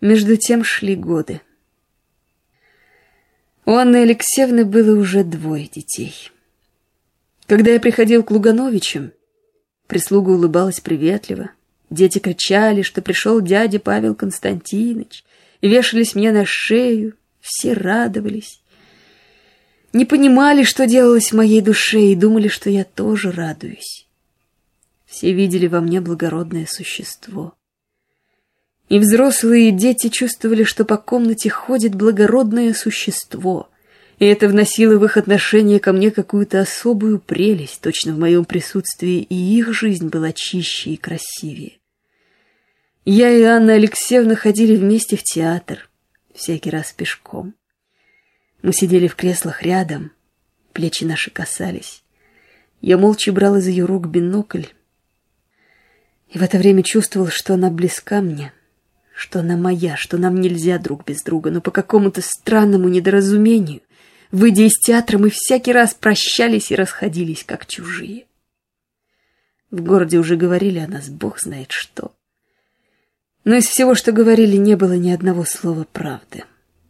Между тем шли годы. У Анны Алексеевны было уже 2 детей. Когда я приходил к Лугановичам, прислуга улыбалась приветливо. Дети кричали, что пришел дядя Павел Константинович, и вешались мне на шею. Все радовались. Не понимали, что делалось в моей душе, и думали, что я тоже радуюсь. Все видели во мне благородное существо. И взрослые, и дети чувствовали, что по комнате ходит благородное существо, и это вносило в их отношение ко мне какую-то особую прелесть. Точно в моем присутствии и их жизнь была чище и красивее. Я и Анна Алексеевна ходили вместе в театр, всякий раз пешком. Мы сидели в креслах рядом, плечи наши касались. Я молча брал из ее рук бинокль, и в это время чувствовал, что она близка мне, что она моя, что нам нельзя друг без друга, но по какому-то странному недоразумению, выйдя из театра, мы всякий раз прощались и расходились, как чужие. В городе уже говорили о нас бог знает что. Но из всего, что говорили, не было ни одного слова правды.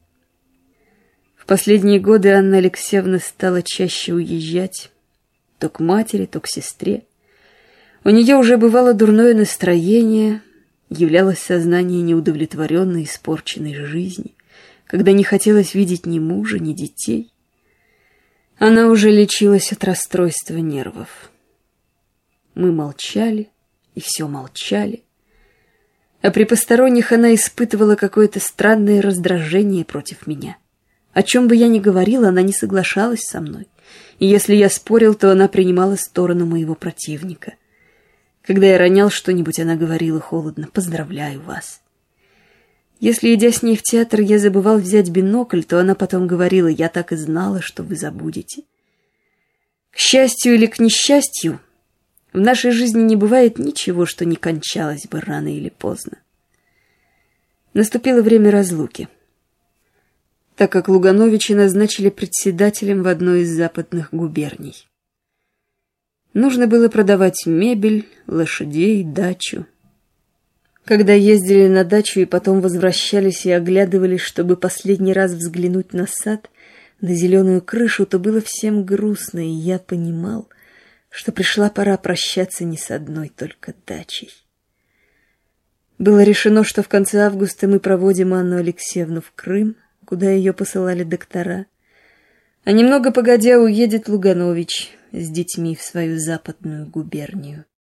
В последние годы Анна Алексеевна стала чаще уезжать, то к матери, то к сестре. У нее уже бывало дурное настроение, являлось сознание неудовлетворенной, испорченной жизни, когда не хотелось видеть ни мужа, ни детей. Она уже лечилась от расстройства нервов. Мы молчали, и все молчали. А при посторонних она испытывала какое-то странное раздражение против меня. О чем бы я ни говорила, она не соглашалась со мной. И если я спорил, то она принимала сторону моего противника. Когда я ронял что-нибудь, она говорила холодно: «Поздравляю вас». Если, идя с ней в театр, я забывал взять бинокль, то она потом говорила: «Я так и знала, что вы забудете». К счастью или к несчастью, в нашей жизни не бывает ничего, что не кончалось бы рано или поздно. Наступило время разлуки, так как Лугановичи назначили председателем в одной из западных губерний. Нужно было продавать мебель, лошадей, дачу. Когда ездили на дачу и потом возвращались и оглядывались, чтобы последний раз взглянуть на сад, на зеленую крышу, то было всем грустно, и я понимал, что пришла пора прощаться не с одной только дачей. Было решено, что в конце августа мы проводим Анну Алексеевну в Крым, куда ее посылали доктора, а немного погодя уедет Луганович с детьми в свою западную губернию.